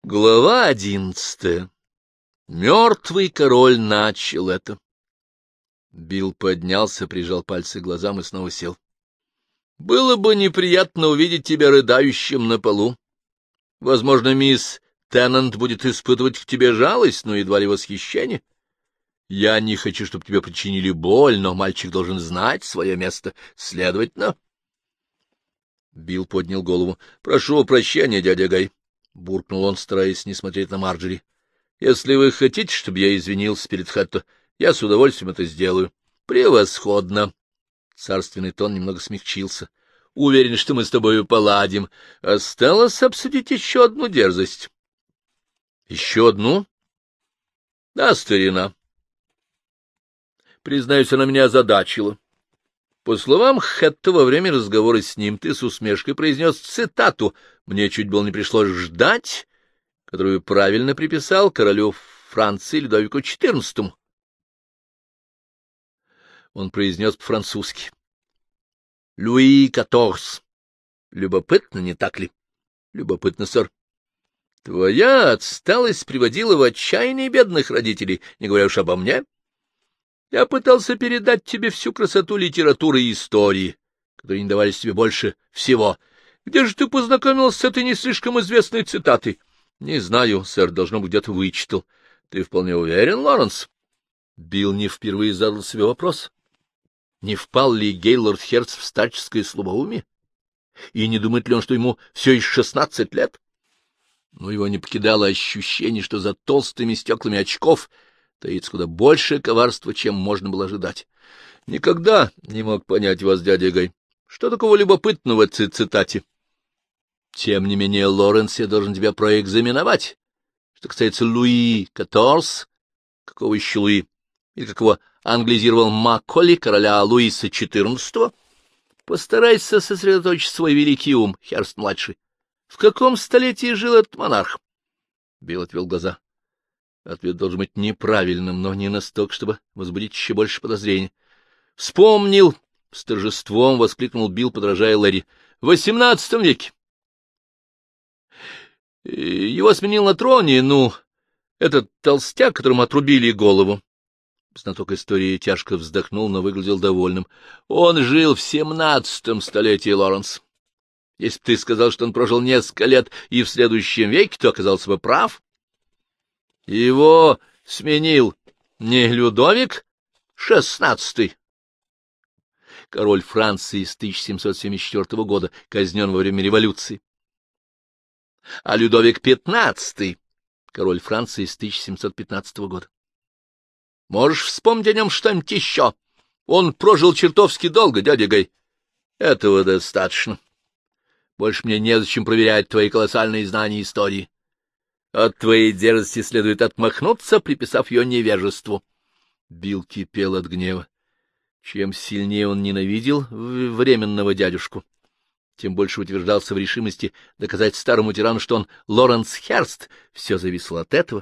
Глава 11. Мертвый король начал это. Билл поднялся, прижал пальцы к глазам и снова сел. Было бы неприятно увидеть тебя рыдающим на полу. Возможно, мисс Теннант будет испытывать к тебе жалость, но едва ли восхищение. Я не хочу, чтобы тебе причинили боль, но мальчик должен знать свое место. Следовательно... Билл поднял голову. — Прошу прощения, дядя Гай, — буркнул он, стараясь не смотреть на Марджори. — Если вы хотите, чтобы я извинился перед Хэтто, я с удовольствием это сделаю. — Превосходно! Царственный тон немного смягчился. — Уверен, что мы с тобою поладим. Осталось обсудить еще одну дерзость. — Еще одну? — Да, старина. Признаюсь, она меня озадачила. По словам Хэтта, во время разговора с ним ты с усмешкой произнес цитату «Мне чуть было не пришлось ждать», которую правильно приписал королю Франции Людовику XIV. Он произнес по-французски. «Луи XIV». Любопытно, не так ли? Любопытно, сэр. Твоя отсталость приводила в отчаяние бедных родителей, не говоря уж обо мне. Я пытался передать тебе всю красоту литературы и истории, которые не давались тебе больше всего. Где же ты познакомился с этой не слишком известной цитатой? Не знаю, сэр, должно быть, где-то вычитал. Ты вполне уверен, Лоренс? Билл не впервые задал себе вопрос. Не впал ли Гейлорд Херц в старческое слабоумие? И не думает ли он, что ему все еще 16 лет? Но его не покидало ощущение, что за толстыми стеклами очков таится куда больше коварства, чем можно было ожидать. Никогда не мог понять вас, дядя Гай. Что такого любопытного в этой цитате? Тем не менее, Лоренс, я должен тебя проэкзаменовать. Что касается Луи XIV, какого еще Луи, или какого англизировал Макколи, короля Луиса XIV, постарайся сосредоточить свой великий ум, Херст-младший. В каком столетии жил этот монарх? Билл отвел глаза. Ответ должен быть неправильным, но не настолько, чтобы возбудить еще больше подозрений. — Вспомнил! — с торжеством воскликнул Билл, подражая Лэри. — В XVIII веке. Его сменил на троне, этот толстяк, которому отрубили голову. Знаток истории тяжко вздохнул, но выглядел довольным. Он жил в 17 столетии, Лоренс. Если бы ты сказал, что он прожил несколько лет и в следующем веке, то оказался бы прав. Его сменил не Людовик XVI, король Франции с 1774 года, казнен во время революции, а Людовик XV, король Франции с 1715 года. Можешь вспомнить о нем что-нибудь еще? Он прожил чертовски долго, дядя Гай. Этого достаточно. Больше мне незачем проверять твои колоссальные знания истории. От твоей дерзости следует отмахнуться, приписав ее невежеству. Билл кипел от гнева. Чем сильнее он ненавидел временного дядюшку, тем больше утверждался в решимости доказать старому тирану, что он Лоренс Херст. Все зависело от этого.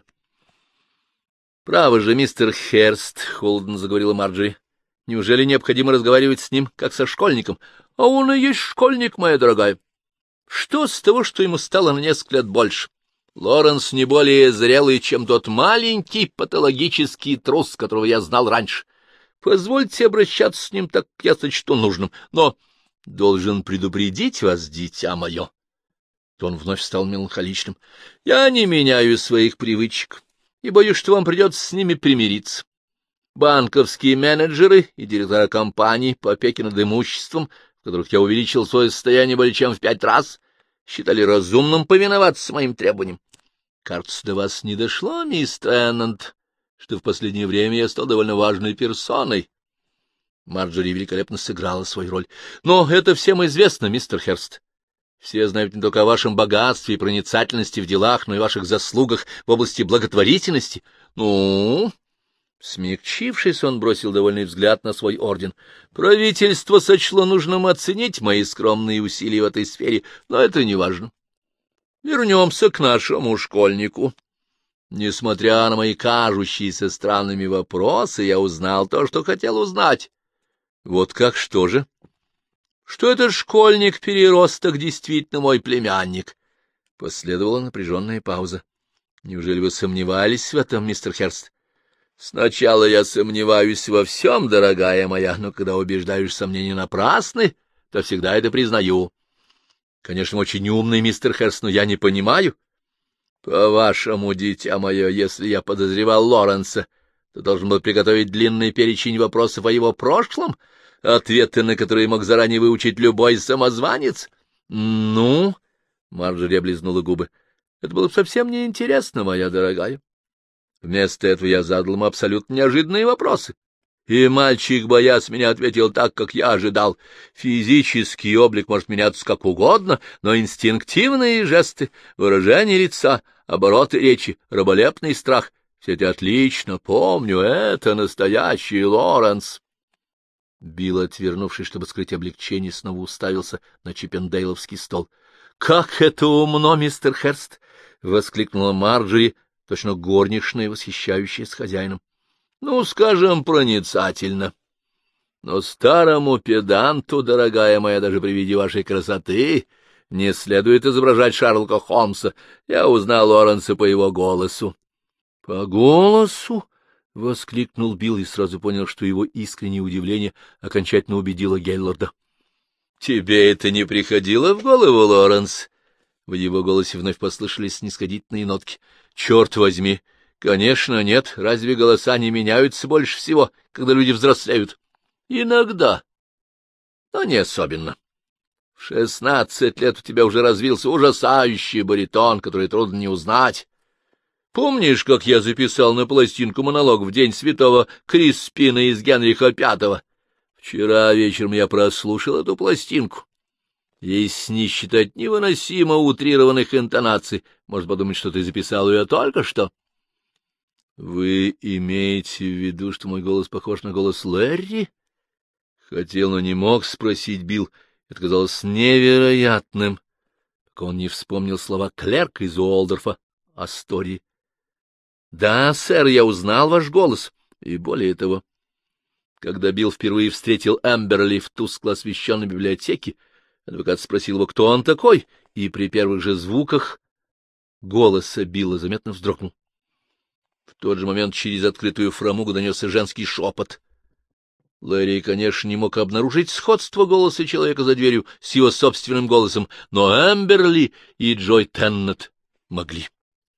— Право же, мистер Херст, — холодно заговорила Марджори, — неужели необходимо разговаривать с ним, как со школьником? А он и есть школьник, моя дорогая. Что с того, что ему стало на несколько лет больше? Лоренс не более зрелый, чем тот маленький патологический трус, которого я знал раньше. Позвольте обращаться с ним так, как я сочту нужным, но должен предупредить вас, дитя мое. То он вновь стал меланхоличным. Я не меняю своих привычек и боюсь, что вам придется с ними примириться. Банковские менеджеры и директора компаний по опеке над имуществом, в которых я увеличил свое состояние более чем в 5 раз, считали разумным повиноваться моим требованиям. Кажется, до вас не дошло, мисс Теннант, что в последнее время я стал довольно важной персоной. Марджори великолепно сыграла свою роль. Но это всем известно, мистер Херст. Все знают не только о вашем богатстве и проницательности в делах, но и ваших заслугах в области благотворительности. Ну... Смягчившись, он бросил довольный взгляд на свой орден. Правительство сочло нужным оценить мои скромные усилия в этой сфере, но это не важно. Вернемся к нашему школьнику. Несмотря на мои кажущиеся странными вопросы, я узнал то, что хотел узнать. Вот как, что же? Что этот школьник-переросток действительно мой племянник. Последовала напряженная пауза. Неужели вы сомневались в этом, мистер Херст? Сначала я сомневаюсь во всем, дорогая моя, но когда убеждаешь, сомнения напрасны, то всегда это признаю. Конечно, очень умный мистер Херст, но я не понимаю. По-вашему, дитя мое, если я подозревал Лоренса, то должен был приготовить длинный перечень вопросов о его прошлом, ответы на которые мог заранее выучить любой самозванец. Ну, Марджори облизнула губы, это было бы совсем неинтересно, моя дорогая. Вместо этого я задал ему абсолютно неожиданные вопросы. И мальчик, боясь меня, ответил так, как я ожидал. Физический облик может меняться как угодно, но инстинктивные жесты, выражение лица, обороты речи, раболепный страх — все это отлично помню. Это настоящий Лоренс. Билл, отвернувшись, чтобы скрыть облегчение, снова уставился на чиппендейловский стол. — Как это умно, мистер Херст! — воскликнула Марджори, точно горничная, восхищающая с хозяином. — Ну, скажем, проницательно. Но старому педанту, дорогая моя, даже при виде вашей красоты, не следует изображать Шерлока Холмса. Я узнал Лоренса по его голосу. — По голосу? — воскликнул Билл и сразу понял, что его искреннее удивление окончательно убедило Гейлорда. — Тебе это не приходило в голову, Лоренс? В его голосе вновь послышались снисходительные нотки. — Черт возьми! Конечно, нет. Разве голоса не меняются больше всего, когда люди взрослеют? Иногда, но не особенно. В 16 лет у тебя уже развился ужасающий баритон, который трудно не узнать. Помнишь, как я записал на пластинку монолог в день святого Криспина из Генриха V? Вчера вечером я прослушал эту пластинку. Если не считать невыносимо утрированных интонаций, можно подумать, что ты записал ее только что. — Вы имеете в виду, что мой голос похож на голос Лэрри? Хотел, но не мог спросить Билл. Это казалось невероятным, пока он не вспомнил слова клерка из Уолдорфа Астории. — Да, сэр, я узнал ваш голос. И более того, когда Билл впервые встретил Эмберли в тускло освещенной библиотеке, адвокат спросил его, кто он такой, и при первых же звуках голоса Билла заметно вздрогнул. В тот же момент через открытую фрамугу донесся женский шепот. Лэри, конечно, не мог обнаружить сходство голоса человека за дверью с его собственным голосом, но Эмберли и Джой Теннет могли.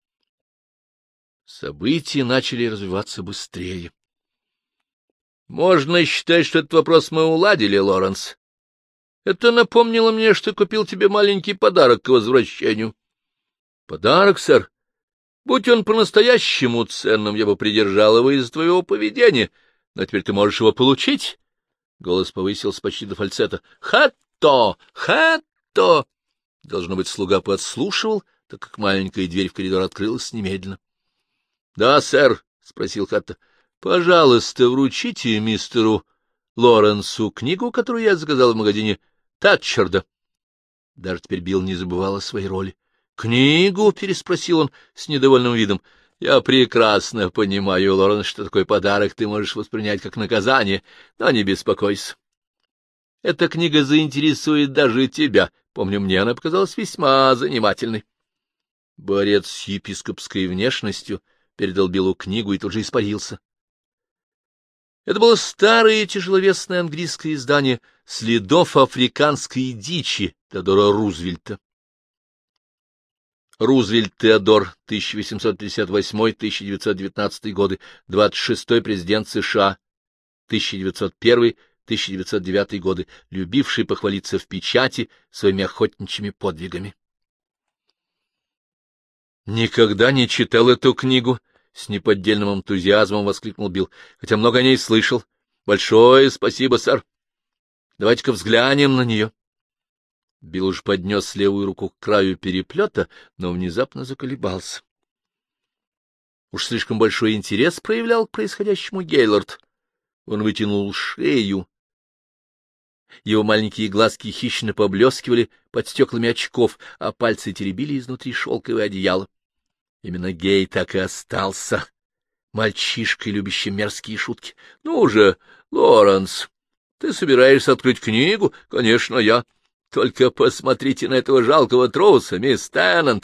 События начали развиваться быстрее. Можно считать, что этот вопрос мы уладили, Лоренс. Это напомнило мне, что купил тебе маленький подарок к возвращению. — Подарок, сэр? Будь он по-настоящему ценным, я бы придержал его из-за твоего поведения, но теперь ты можешь его получить. Голос повысился почти до фальцета. — Хатто! Хатто! Должно быть, слуга подслушивал, так как маленькая дверь в коридор открылась немедленно. — Да, сэр, — спросил Хатто. — Пожалуйста, вручите мистеру Лоренсу книгу, которую я заказал в магазине Татчерда. Даже теперь Билл не забывал о своей роли. — Книгу? — переспросил он с недовольным видом. — Я прекрасно понимаю, Лоренс, что такой подарок ты можешь воспринять как наказание, но не беспокойся. Эта книга заинтересует даже тебя. Помню, мне она показалась весьма занимательной. Борец с епископской внешностью передал Биллу книгу и тут же испарился. Это было старое тяжеловесное английское издание «Следов африканской дичи» Теодора Рузвельта. Рузвельт Теодор, 1858-1919 годы, 26-й президент США, 1901-1909 годы, любивший похвалиться в печати своими охотничьими подвигами. «Никогда не читал эту книгу», — с неподдельным энтузиазмом воскликнул Билл, — хотя много о ней слышал. Большое спасибо, сэр. Давайте-ка взглянем на нее. Билл уж поднес левую руку к краю переплета, но внезапно заколебался. Уж слишком большой интерес проявлял к происходящему Гейлорд. Он вытянул шею. Его маленькие глазки хищно поблескивали под стеклами очков, а пальцы теребили изнутри шелковое одеяло. Именно Гей так и остался мальчишкой, любящим мерзкие шутки. — Ну же, Лоренс, ты собираешься открыть книгу? — Конечно, я. Только посмотрите на этого жалкого труса, мисс Теннант.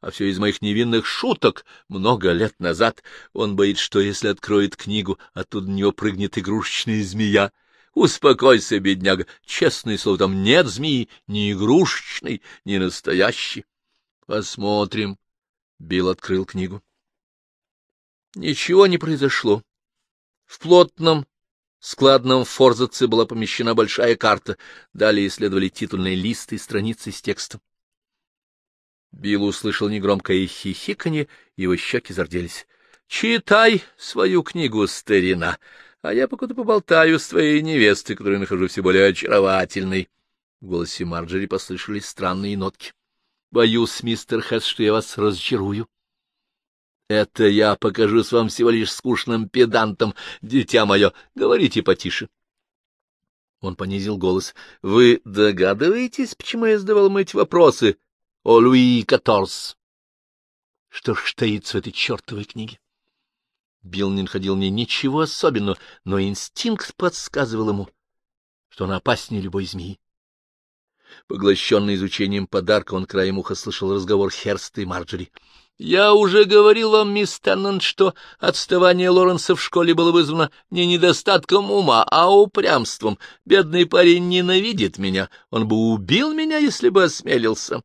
а все из моих невинных шуток много лет назад. Он боится, что если откроет книгу, оттуда на него прыгнет игрушечная змея. Успокойся, бедняга, честное слово, там нет змеи, ни игрушечной, ни настоящей. Посмотрим. Билл открыл книгу. Ничего не произошло. В плотном складном форзаце была помещена большая карта, далее следовали титульные листы и страницы с текстом. Билл услышал негромкое хихиканье, его щеки зарделись. — Читай свою книгу, старина, а я пока поболтаю с твоей невестой, которую нахожу все более очаровательной. В голосе Марджори послышались странные нотки. — Боюсь, мистер Хесс, что я вас разочарую. — Это я покажусь вам всего лишь скучным педантом, дитя мое. Говорите потише. Он понизил голос. — Вы догадываетесь, почему я задавал ему эти вопросы о Луи XIV? Что ж таится в этой чертовой книге? Билл не находил в ней ничего особенного, но инстинкт подсказывал ему, что она опаснее любой змеи. Поглощенный изучением подарка, он краем уха слышал разговор Херста и Марджори. — Я уже говорил вам, мисс Теннант, что отставание Лоренса в школе было вызвано не недостатком ума, а упрямством. Бедный парень ненавидит меня. Он бы убил меня, если бы осмелился.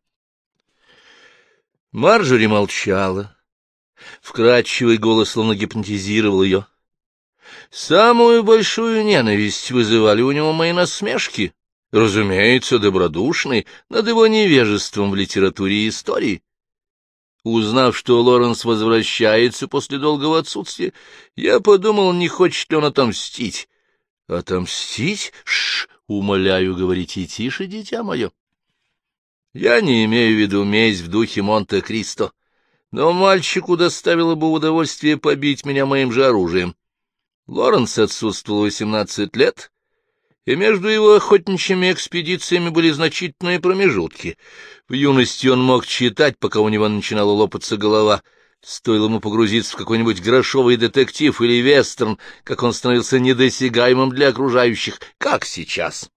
Марджори молчала. Вкрадчивый голос словно гипнотизировал ее. Самую большую ненависть вызывали у него мои насмешки, разумеется, добродушные, над его невежеством в литературе и истории. Узнав, что Лоренс возвращается после долгого отсутствия, я подумал, не хочет ли он отомстить. — Отомстить? Умоляю, говорите тише, дитя мое. Я не имею в виду месть в духе Монте-Кристо, но мальчику доставило бы удовольствие побить меня моим же оружием. Лоренс отсутствовал 18 лет, и между его охотничьими экспедициями были значительные промежутки. В юности он мог читать, пока у него начинала лопаться голова. Стоило ему погрузиться в какой-нибудь грошовый детектив или вестерн, как он становился недосягаемым для окружающих, как сейчас.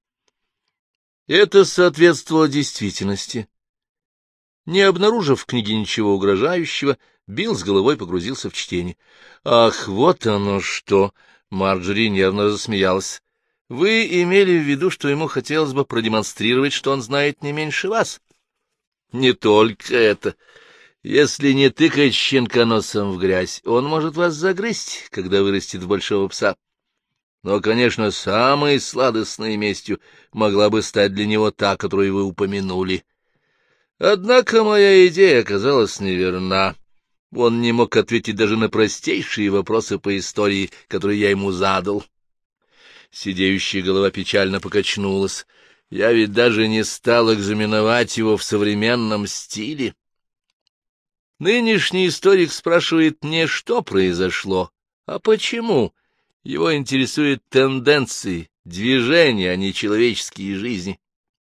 Это соответствовало действительности. Не обнаружив в книге ничего угрожающего, Билл с головой погрузился в чтение. — Ах, вот оно что! — Марджори нервно засмеялась. — Вы имели в виду, что ему хотелось бы продемонстрировать, что он знает не меньше вас? — Не только это. Если не тыкать щенка носом в грязь, он может вас загрызть, когда вырастет в большого пса. Но, конечно, самой сладостной местью могла бы стать для него та, которую вы упомянули. Однако моя идея оказалась неверна. Он не мог ответить даже на простейшие вопросы по истории, которые я ему задал. Сидеющая голова печально покачнулась. Я ведь даже не стал экзаменовать его в современном стиле. Нынешний историк спрашивает не, что произошло, а почему. Его интересуют тенденции, движения, а не человеческие жизни.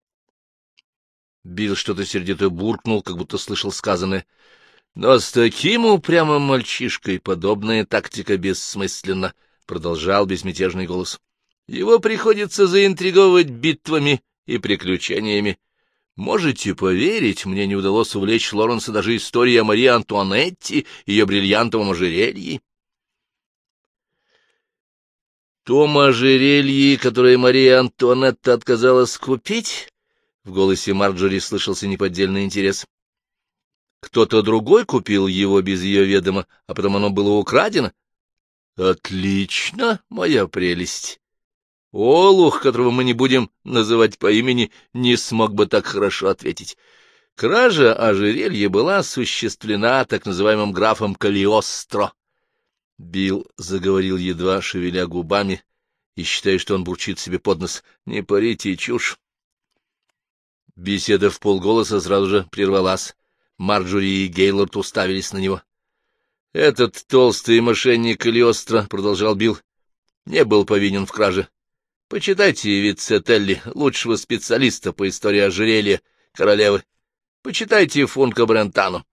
Билл что-то сердито буркнул, как будто слышал сказанное. Но с таким упрямым мальчишкой подобная тактика бессмысленна, — продолжал безмятежный голос. Его приходится заинтриговывать битвами и приключениями. Можете поверить, мне не удалось увлечь Лоренса даже историей о Марии Антуанетте и ее бриллиантовом ожерелье. Том ожерелье, которое Мария Антуанетта отказалась купить? В голосе Марджори слышался неподдельный интерес. Кто-то другой купил его без ее ведома, а потом оно было украдено? Отлично, моя прелесть. Олух, которого мы не будем называть по имени, не смог бы так хорошо ответить. Кража ожерелья была осуществлена так называемым графом Калиостро. Билл заговорил, едва шевеля губами, и считая, что он бурчит себе под нос. Не парите чушь. Беседа вполголоса сразу же прервалась. Марджори и Гейлорд уставились на него. — Этот толстый мошенник Калиостро, — продолжал Билл, — не был повинен в краже. Почитайте Вицетелли, лучшего специалиста по истории ожерелья королевы. Почитайте Функо Брентано.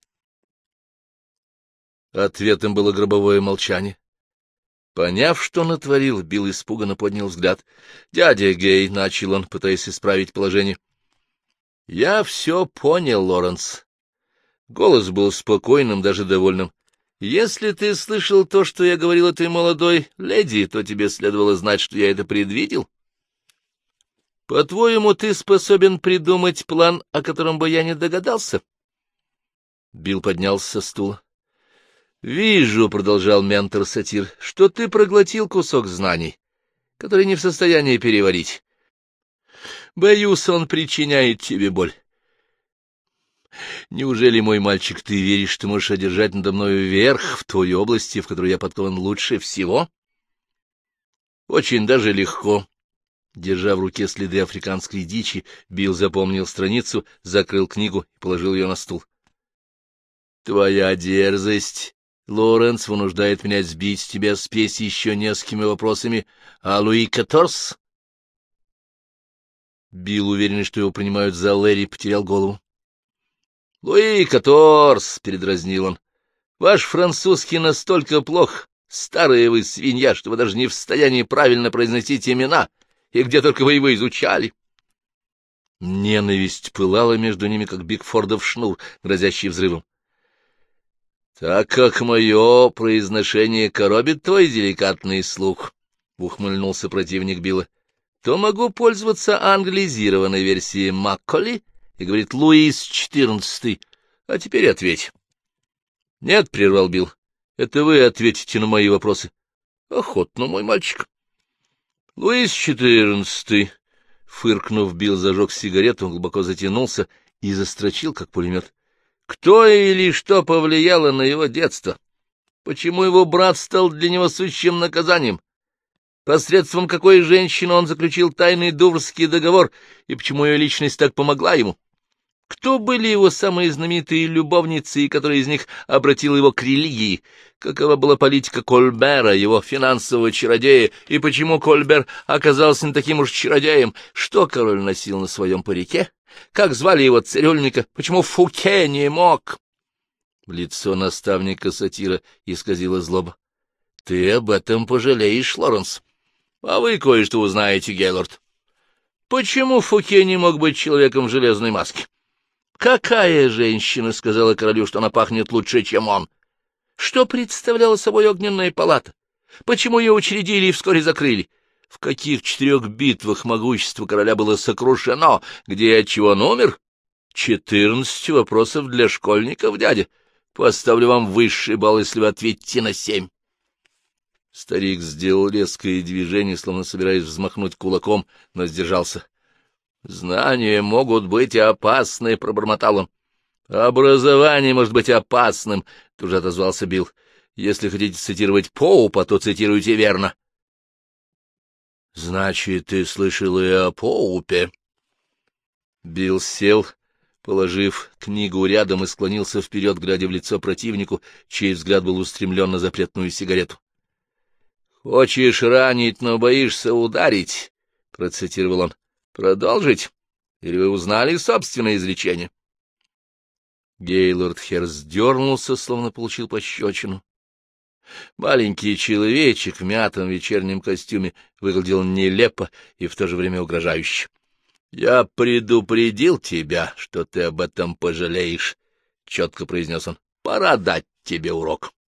Ответом было гробовое молчание. Поняв, что натворил, Билл испуганно поднял взгляд. — Дядя Гей, — начал он, пытаясь исправить положение. — Я все понял, Лоренс. Голос был спокойным, даже довольным. — Если ты слышал то, что я говорил этой молодой леди, то тебе следовало знать, что я это предвидел. По-твоему, ты способен придумать план, о котором бы я не догадался? Билл поднялся со стула. — Вижу, — продолжал ментор-сатир, — что ты проглотил кусок знаний, который не в состоянии переварить. Боюсь, он причиняет тебе боль. Неужели, мой мальчик, ты веришь, что можешь одержать надо мною верх в той области, в которой я подкован лучше всего? Очень даже легко. Держа в руке следы африканской дичи, Билл запомнил страницу, закрыл книгу и положил ее на стул. — Твоя дерзость, Лоренс, вынуждает меня сбить с тебя спесь еще несколькими вопросами о Луи XIV? Билл, уверенный, что его принимают за Лэри, потерял голову. — Луи XIV, — передразнил он, — ваш французский настолько плох, старая вы свинья, что вы даже не в состоянии правильно произносить имена, и где только вы его изучали. Ненависть пылала между ними, как Бигфордов шнур, грозящий взрывом. — Так как мое произношение коробит твой деликатный слух, — ухмыльнулся противник Билла, — то могу пользоваться англизированной версией Макколи, и говорит Луис XIV. А теперь ответь. — Нет, — прервал Билл, — это вы ответите на мои вопросы. — Охотно, мой мальчик. — Луис XIV, фыркнув, Билл зажег сигарету, глубоко затянулся и застрочил, как пулемет. Кто или что повлияло на его детство? Почему его брат стал для него сущим наказанием? Посредством какой женщины он заключил тайный Дуврский договор, и почему ее личность так помогла ему? Кто были его самые знаменитые любовницы, и который из них обратил его к религии? Какова была политика Кольбера, его финансового чародея, и почему Кольбер оказался не таким уж чародеем? Что король носил на своем парике? Как звали его цирюльника? Почему Фуке не мог? Лицо наставника-сатира исказило злоба. — Ты об этом пожалеешь, Лоренс. А вы кое-что узнаете, Гейлорд. Почему Фуке не мог быть человеком в железной маске? Какая женщина сказала королю, что она пахнет лучше, чем он? Что представляла собой огненная палата? Почему ее учредили и вскоре закрыли? В каких 4 битвах могущество короля было сокрушено? Где и от чего он умер? 14 вопросов для школьников, дядя. Поставлю вам высший балл, если вы ответите на 7. Старик сделал резкое движение, словно собираясь взмахнуть кулаком, но сдержался. — Знания могут быть опасны, — пробормотал он. — Образование может быть опасным, — тут же отозвался Билл. — Если хотите цитировать Поупа, то цитируйте верно. — Значит, ты слышал и о Поупе? Билл сел, положив книгу рядом, и склонился вперед, глядя в лицо противнику, чей взгляд был устремлен на запретную сигарету. — Хочешь ранить, но боишься ударить, — процитировал он. — Продолжить? Или вы узнали собственное изречение? Гейлорд Херс дернулся, словно получил пощечину. Маленький человечек в мятом вечернем костюме выглядел нелепо и в то же время угрожающе. — Я предупредил тебя, что ты об этом пожалеешь, — четко произнес он. — Пора дать тебе урок.